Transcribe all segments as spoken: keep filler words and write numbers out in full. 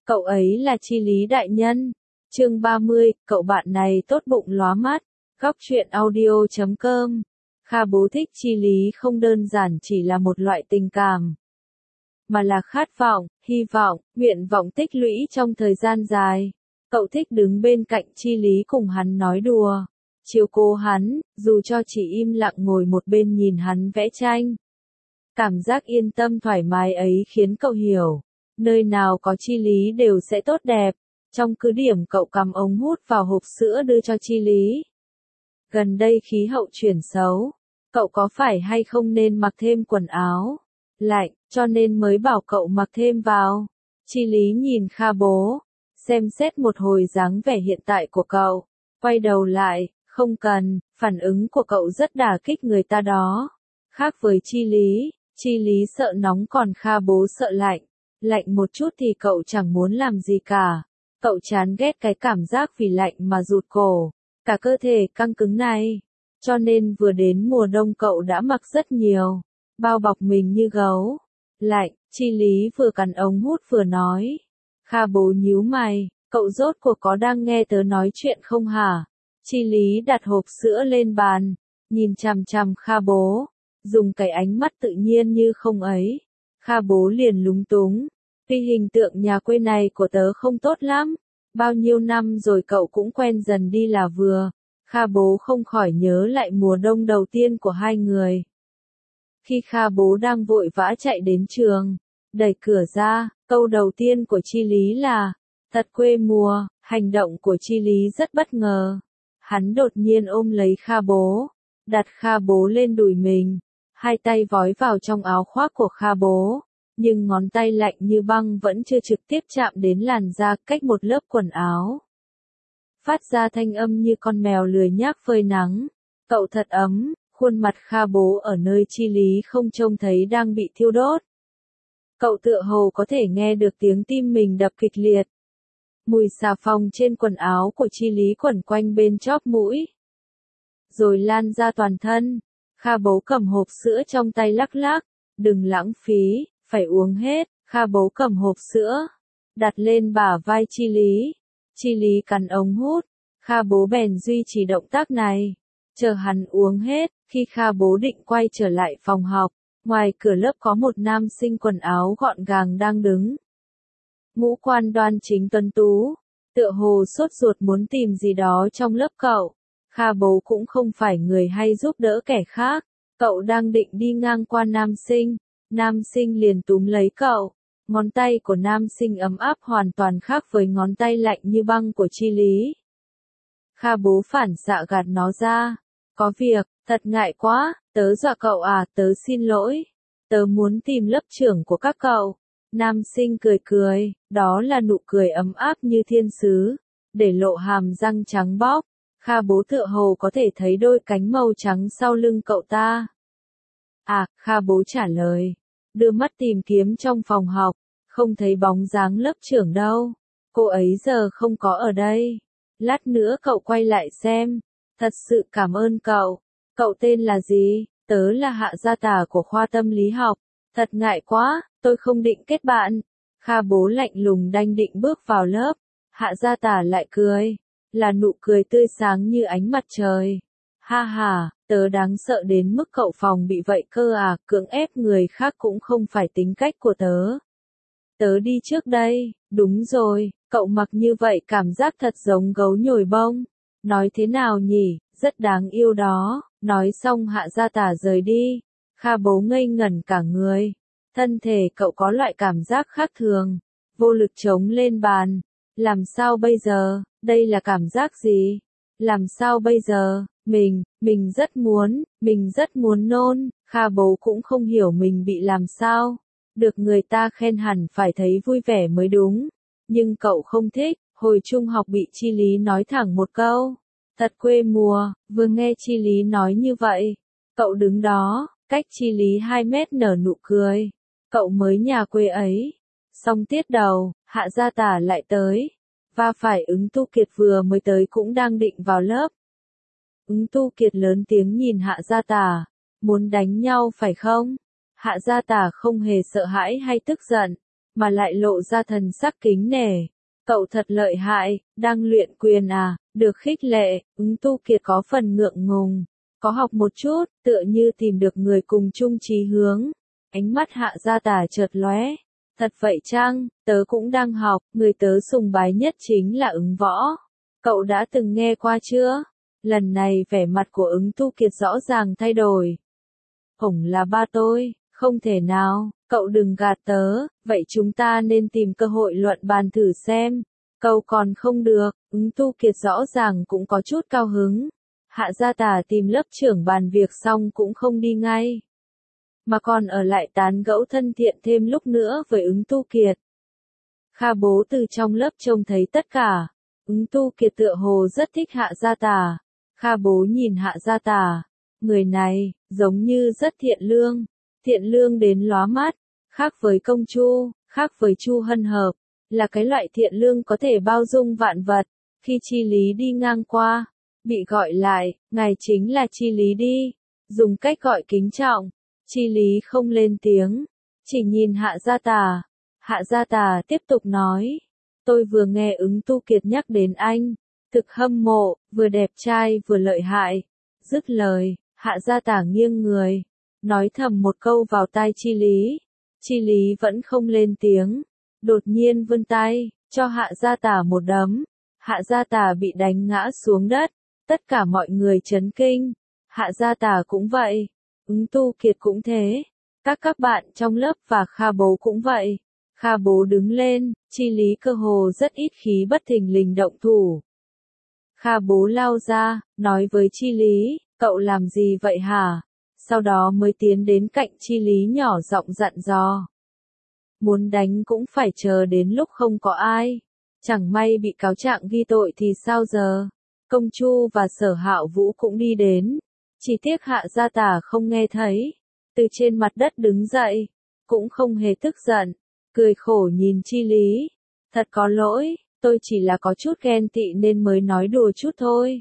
Cậu ấy là Chi Lý đại nhân. Chương ba mươi, cậu bạn này tốt bụng lóa mắt. Góc truyện audio chấm com. Kha Bố thích Chi Lý không đơn giản chỉ là một loại tình cảm, mà là khát vọng, hy vọng, nguyện vọng tích lũy trong thời gian dài. Cậu thích đứng bên cạnh Chi Lý cùng hắn nói đùa, chiếu cố hắn, dù cho chỉ im lặng ngồi một bên nhìn hắn vẽ tranh. Cảm giác yên tâm thoải mái ấy khiến cậu hiểu, nơi nào có Chi Lý đều sẽ tốt đẹp. Trong cứ điểm cậu cắm ống hút vào hộp sữa đưa cho Chi Lý. Gần đây khí hậu chuyển xấu, cậu có phải hay không nên mặc thêm quần áo lạnh, cho nên mới bảo cậu mặc thêm vào. Chi Lý nhìn Kha Bố, xem xét một hồi dáng vẻ hiện tại của cậu, quay đầu lại, không cần, phản ứng của cậu rất đả kích người ta đó. Khác với Chi Lý, Chi Lý sợ nóng còn Kha Bố sợ lạnh. Lạnh một chút thì cậu chẳng muốn làm gì cả. Cậu chán ghét cái cảm giác vì lạnh mà rụt cổ, cả cơ thể căng cứng này. Cho nên vừa đến mùa đông cậu đã mặc rất nhiều, bao bọc mình như gấu. Lạnh, Chi Lý vừa cắn ống hút vừa nói. Kha Bố nhíu mày, cậu rốt cuộc có đang nghe tớ nói chuyện không hả? Chi Lý đặt hộp sữa lên bàn, nhìn chằm chằm Kha Bố, dùng cái ánh mắt tự nhiên như không ấy. Kha Bố liền lúng túng. Tuy hình tượng nhà quê này của tớ không tốt lắm, bao nhiêu năm rồi cậu cũng quen dần đi là vừa. Kha Bố không khỏi nhớ lại mùa đông đầu tiên của hai người. Khi Kha Bố đang vội vã chạy đến trường, đẩy cửa ra, câu đầu tiên của Chi Lý là, thật quê mùa. Hành động của Chi Lý rất bất ngờ. Hắn đột nhiên ôm lấy Kha Bố, đặt Kha Bố lên đùi mình, hai tay vói vào trong áo khoác của Kha Bố. Nhưng ngón tay lạnh như băng vẫn chưa trực tiếp chạm đến làn da cách một lớp quần áo. Phát ra thanh âm như con mèo lười nhác phơi nắng. Cậu thật ấm, khuôn mặt Kha Bố ở nơi Chi Lý không trông thấy đang bị thiêu đốt. Cậu tựa hồ có thể nghe được tiếng tim mình đập kịch liệt. Mùi xà phòng trên quần áo của Chi Lý quẩn quanh bên chóp mũi, rồi lan ra toàn thân. Kha Bố cầm hộp sữa trong tay lắc lắc, đừng lãng phí. Phải uống hết. Kha Bố cầm hộp sữa, đặt lên bả vai Chi Lý. Chi Lý cắn ống hút, Kha Bố bèn duy trì động tác này, chờ hắn uống hết. Khi Kha Bố định quay trở lại phòng học, ngoài cửa lớp có một nam sinh quần áo gọn gàng đang đứng. Ngũ quan đoan chính tuấn tú, tựa hồ sốt ruột muốn tìm gì đó trong lớp cậu. Kha Bố cũng không phải người hay giúp đỡ kẻ khác. Cậu đang định đi ngang qua nam sinh. Nam sinh liền túm lấy cậu. Ngón tay của nam sinh ấm áp hoàn toàn khác với ngón tay lạnh như băng của Chi Lý. Kha Bố phản xạ gạt nó ra. Có việc, thật ngại quá, tớ dọa cậu à, tớ xin lỗi. Tớ muốn tìm lớp trưởng của các cậu. Nam sinh cười cười, đó là nụ cười ấm áp như thiên sứ, để lộ hàm răng trắng bóc. Kha Bố tựa hồ có thể thấy đôi cánh màu trắng sau lưng cậu ta. À, Kha Bố trả lời, đưa mắt tìm kiếm trong phòng học, không thấy bóng dáng lớp trưởng đâu. Cô ấy giờ không có ở đây. Lát nữa cậu quay lại xem. Thật sự cảm ơn cậu. Cậu tên là gì? Tớ là Hạ Gia Tả của khoa tâm lý học. Thật ngại quá, tôi không định kết bạn. Kha Bố lạnh lùng đanh định bước vào lớp. Hạ Gia Tả lại cười, là nụ cười tươi sáng như ánh mặt trời. Ha ha, tớ đáng sợ đến mức cậu phòng bị vậy cơ à, cưỡng ép người khác cũng không phải tính cách của tớ. Tớ đi trước đây. Đúng rồi, cậu mặc như vậy cảm giác thật giống gấu nhồi bông. Nói thế nào nhỉ, rất đáng yêu đó. Nói xong Hạ Gia Tả rời đi. Kha Bố ngây ngẩn cả người. Thân thể cậu có loại cảm giác khác thường, vô lực chống lên bàn. Làm sao bây giờ, đây là cảm giác gì? Làm sao bây giờ? Mình, mình rất muốn, mình rất muốn nôn. Kha Bố cũng không hiểu mình bị làm sao. Được người ta khen hẳn phải thấy vui vẻ mới đúng. Nhưng cậu không thích. Hồi trung học bị Chi Lý nói thẳng một câu. Thật quê mùa. Vừa nghe Chi Lý nói như vậy, cậu đứng đó, cách Chi Lý hai mét nở nụ cười. Cậu mới nhà quê ấy. Xong tiết đầu, Hạ Gia Tả lại tới. Và phải Ứng Tu Kiệt vừa mới tới cũng đang định vào lớp. Ứng Tu Kiệt lớn tiếng nhìn Hạ Gia Tả. Muốn đánh nhau phải không? Hạ Gia Tả không hề sợ hãi hay tức giận, mà lại lộ ra thần sắc kính nể. Cậu thật lợi hại, đang luyện quyền à, được khích lệ, ứng Tu Kiệt có phần ngượng ngùng. Có học một chút, tựa như tìm được người cùng chung chí hướng. Ánh mắt Hạ Gia Tà chợt lóe. Thật vậy chăng, tớ cũng đang học, người tớ sùng bái nhất chính là ứng võ. Cậu đã từng nghe qua chưa? Lần này vẻ mặt của ứng Tu Kiệt rõ ràng thay đổi. Ổng là ba tôi, không thể nào, cậu đừng gạt tớ, vậy chúng ta nên tìm cơ hội luận bàn thử xem. Cậu còn không được, ứng Tu Kiệt rõ ràng cũng có chút cao hứng. Hạ Gia Tà tìm lớp trưởng bàn việc xong cũng không đi ngay, mà còn ở lại tán gẫu thân thiện thêm lúc nữa với ứng Tu Kiệt. Kha Bố từ trong lớp trông thấy tất cả, ứng Tu Kiệt tựa hồ rất thích Hạ Gia Tà. Kha Bố nhìn Hạ Gia Tà, người này, giống như rất thiện lương, thiện lương đến lóa mắt, khác với Công Chu, khác với Chu Hân Hợp, là cái loại thiện lương có thể bao dung vạn vật. Khi Chi Lý đi ngang qua, bị gọi lại, ngài chính là Chi Lý đi, dùng cách gọi kính trọng. Chi Lý không lên tiếng, chỉ nhìn Hạ Gia Tà. Hạ Gia Tà tiếp tục nói, tôi vừa nghe ứng Tu Kiệt nhắc đến anh, thực hâm mộ, vừa đẹp trai vừa lợi hại. Dứt lời, Hạ Gia Tà nghiêng người, nói thầm một câu vào tai Chi Lý. Chi Lý vẫn không lên tiếng, đột nhiên vươn tay, cho Hạ Gia Tà một đấm. Hạ Gia Tà bị đánh ngã xuống đất, tất cả mọi người chấn kinh. Hạ Gia Tà cũng vậy, ứng Tu Kiệt cũng thế, các các bạn trong lớp và Kha Bố cũng vậy. Kha Bố đứng lên, Chi Lý cơ hồ rất ít khí bất thình lình động thủ. Kha Bố lao ra, nói với Chi Lý, cậu làm gì vậy hả? Sau đó mới tiến đến cạnh Chi Lý nhỏ giọng dặn dò. Muốn đánh cũng phải chờ đến lúc không có ai. Chẳng may bị cáo trạng ghi tội thì sao giờ? Công Chu và Sở Hạo Vũ cũng đi đến. Chỉ tiếc Hạ Gia Tà không nghe thấy. Từ trên mặt đất đứng dậy, cũng không hề tức giận, cười khổ nhìn Chi Lý. Thật có lỗi, tôi chỉ là có chút ghen tị nên mới nói đùa chút thôi.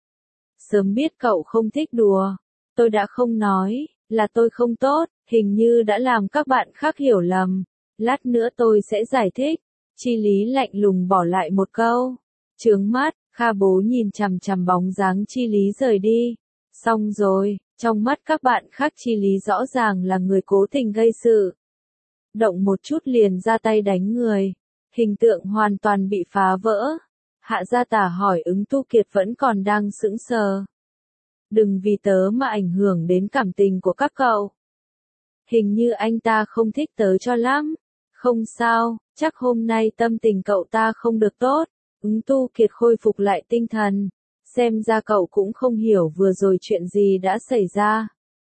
Sớm biết cậu không thích đùa, tôi đã không nói, là tôi không tốt, hình như đã làm các bạn khác hiểu lầm. Lát nữa tôi sẽ giải thích. Chi Lý lạnh lùng bỏ lại một câu. Trướng mắt, Kha Bố nhìn chằm chằm bóng dáng Chi Lý rời đi. Xong rồi, trong mắt các bạn khác Chi Lý rõ ràng là người cố tình gây sự. Động một chút liền ra tay đánh người. Hình tượng hoàn toàn bị phá vỡ. Hạ Gia Tà hỏi ứng Tu Kiệt vẫn còn đang sững sờ. Đừng vì tớ mà ảnh hưởng đến cảm tình của các cậu. Hình như anh ta không thích tớ cho lắm. Không sao, chắc hôm nay tâm tình cậu ta không được tốt. Ứng Tu Kiệt khôi phục lại tinh thần. Xem ra cậu cũng không hiểu vừa rồi chuyện gì đã xảy ra.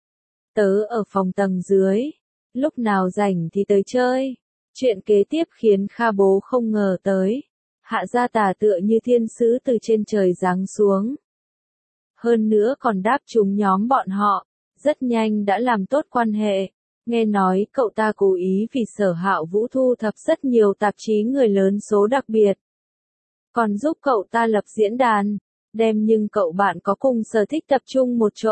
Tớ ở phòng tầng dưới. Lúc nào rảnh thì tới chơi. Chuyện kế tiếp khiến Kha Bố không ngờ tới. Hạ Gia Tà tựa như thiên sứ từ trên trời giáng xuống. Hơn nữa còn đáp trúng nhóm bọn họ. Rất nhanh đã làm tốt quan hệ. Nghe nói cậu ta cố ý vì Sở Hạo Vũ thu thập rất nhiều tạp chí người lớn số đặc biệt. Còn giúp cậu ta lập diễn đàn, đem nhưng cậu bạn có cùng sở thích tập trung một chỗ.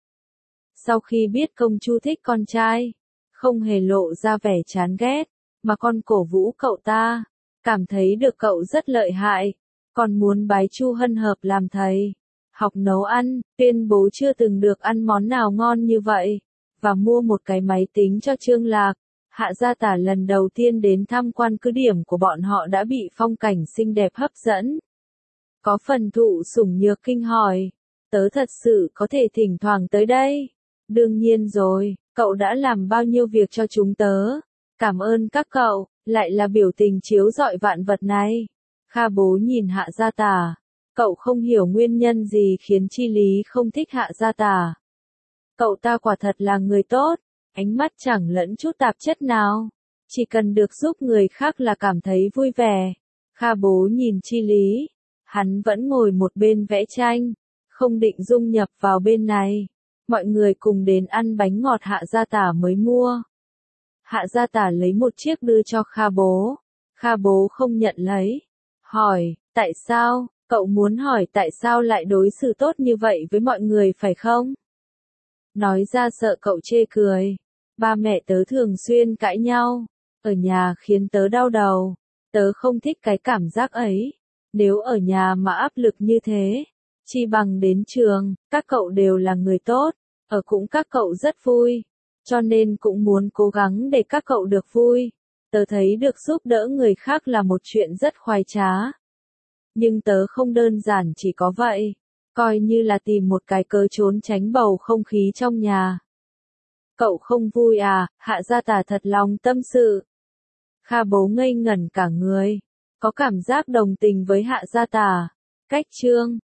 Sau khi biết Công Chu thích con trai, không hề lộ ra vẻ chán ghét, mà còn cổ vũ cậu ta, cảm thấy được cậu rất lợi hại, còn muốn bái Chu Hân Hợp làm thầy, học nấu ăn, tuyên bố chưa từng được ăn món nào ngon như vậy. Và mua một cái máy tính cho Trương Lạc. Hạ Gia Tà lần đầu tiên đến tham quan cứ điểm của bọn họ đã bị phong cảnh xinh đẹp hấp dẫn. Có phần thụ sủng nhược kinh hỏi, tớ thật sự có thể thỉnh thoảng tới đây? Đương nhiên rồi, cậu đã làm bao nhiêu việc cho chúng tớ. Cảm ơn các cậu, lại là biểu tình chiếu rọi vạn vật này. Kha Bố nhìn Hạ Gia Tà, cậu không hiểu nguyên nhân gì khiến Chi Lý không thích Hạ Gia Tà. Cậu ta quả thật là người tốt, ánh mắt chẳng lẫn chút tạp chất nào, chỉ cần được giúp người khác là cảm thấy vui vẻ. Kha Bố nhìn Chi Lý, hắn vẫn ngồi một bên vẽ tranh, không định dung nhập vào bên này. Mọi người cùng đến ăn bánh ngọt Hạ Gia Tà mới mua. Hạ Gia Tà lấy một chiếc đưa cho Kha Bố. Kha Bố không nhận lấy. Hỏi, tại sao? Cậu muốn hỏi tại sao lại đối xử tốt như vậy với mọi người phải không? Nói ra sợ cậu chê cười. Ba mẹ tớ thường xuyên cãi nhau. ở nhà khiến tớ đau đầu. Tớ không thích cái cảm giác ấy. Nếu ở nhà mà áp lực như thế, chi bằng đến trường, các cậu đều là người tốt, ở cũng các cậu rất vui, cho nên cũng muốn cố gắng để các cậu được vui. Tớ thấy được giúp đỡ người khác là một chuyện rất khoái trá. Nhưng tớ không đơn giản chỉ có vậy, coi như là tìm một cái cớ trốn tránh bầu không khí trong nhà. Cậu không vui à? Hạ Gia Tà thật lòng tâm sự. Kha Bố ngây ngẩn cả người, có cảm giác đồng tình với Hạ Gia Tà. Cách chương